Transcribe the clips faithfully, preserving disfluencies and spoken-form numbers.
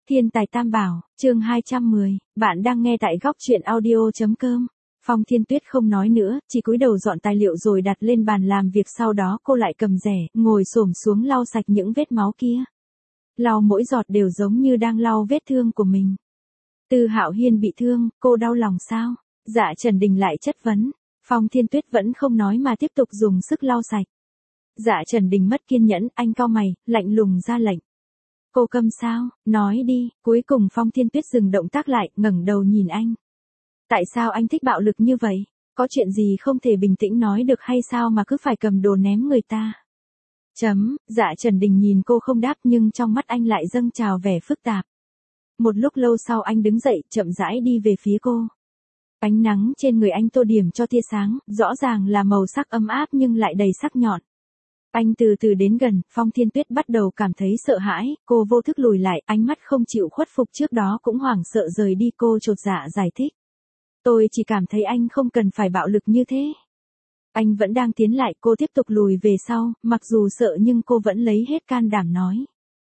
Thiên tài tam bảo, chương hai trăm mười, bạn đang nghe tại góc truyện audio.com. Phong Thiên Tuyết không nói nữa, chỉ cúi đầu dọn tài liệu rồi đặt lên bàn làm việc, sau đó cô lại cầm rẻ, ngồi xổm xuống lau sạch những vết máu kia. Lau mỗi giọt đều giống như đang lau vết thương của mình. Từ Hạo Hiên bị thương, cô đau lòng sao? Dạ Trần Đình lại chất vấn. Phong Thiên Tuyết vẫn không nói mà tiếp tục dùng sức lau sạch. Dạ Trần Đình mất kiên nhẫn, anh cau mày, lạnh lùng ra lệnh. Cô câm sao, nói đi. Cuối cùng Phong Thiên Tuyết dừng động tác lại, ngẩng đầu nhìn anh. Tại sao anh thích bạo lực như vậy? Có chuyện gì không thể bình tĩnh nói được hay sao mà cứ phải cầm đồ ném người ta? Chấm, Dạ Trần Đình nhìn cô không đáp nhưng trong mắt anh lại dâng trào vẻ phức tạp. Một lúc lâu sau anh đứng dậy, chậm rãi đi về phía cô. Ánh nắng trên người anh tô điểm cho tia sáng, rõ ràng là màu sắc ấm áp nhưng lại đầy sắc nhọn. Anh từ từ đến gần, Phong Thiên Tuyết bắt đầu cảm thấy sợ hãi, cô vô thức lùi lại, ánh mắt không chịu khuất phục trước đó cũng hoảng sợ rời đi. Cô chột dạ giải thích. Tôi chỉ cảm thấy anh không cần phải bạo lực như thế. Anh vẫn đang tiến lại, cô tiếp tục lùi về sau, mặc dù sợ nhưng cô vẫn lấy hết can đảm nói.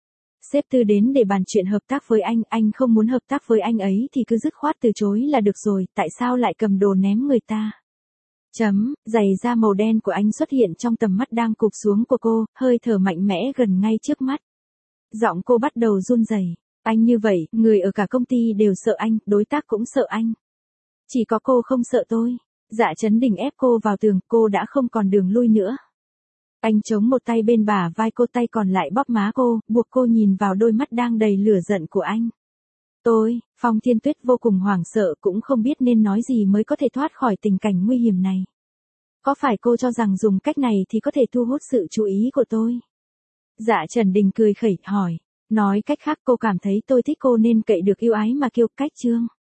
Sếp Tư đến để bàn chuyện hợp tác với anh, anh không muốn hợp tác với anh ấy thì cứ dứt khoát từ chối là được rồi, tại sao lại cầm đồ ném người ta? Chấm, giày da màu đen của anh xuất hiện trong tầm mắt đang cụp xuống của cô, hơi thở mạnh mẽ gần ngay trước mắt. Giọng cô bắt đầu run rẩy. Anh như vậy, người ở cả công ty đều sợ anh, đối tác cũng sợ anh. Chỉ có cô không sợ tôi. Dạ Trấn Đình ép cô vào tường, cô đã không còn đường lui nữa. Anh chống một tay bên bả vai cô, tay còn lại bóp má cô, buộc cô nhìn vào đôi mắt đang đầy lửa giận của anh. Tôi, Phong Thiên Tuyết vô cùng hoảng sợ, cũng không biết nên nói gì mới có thể thoát khỏi tình cảnh nguy hiểm này. Có phải cô cho rằng dùng cách này thì có thể thu hút sự chú ý của tôi? Dạ Trần Đình cười khẩy, hỏi. Nói cách khác cô cảm thấy tôi thích cô nên cậy được yêu ái mà kiêu cách trương.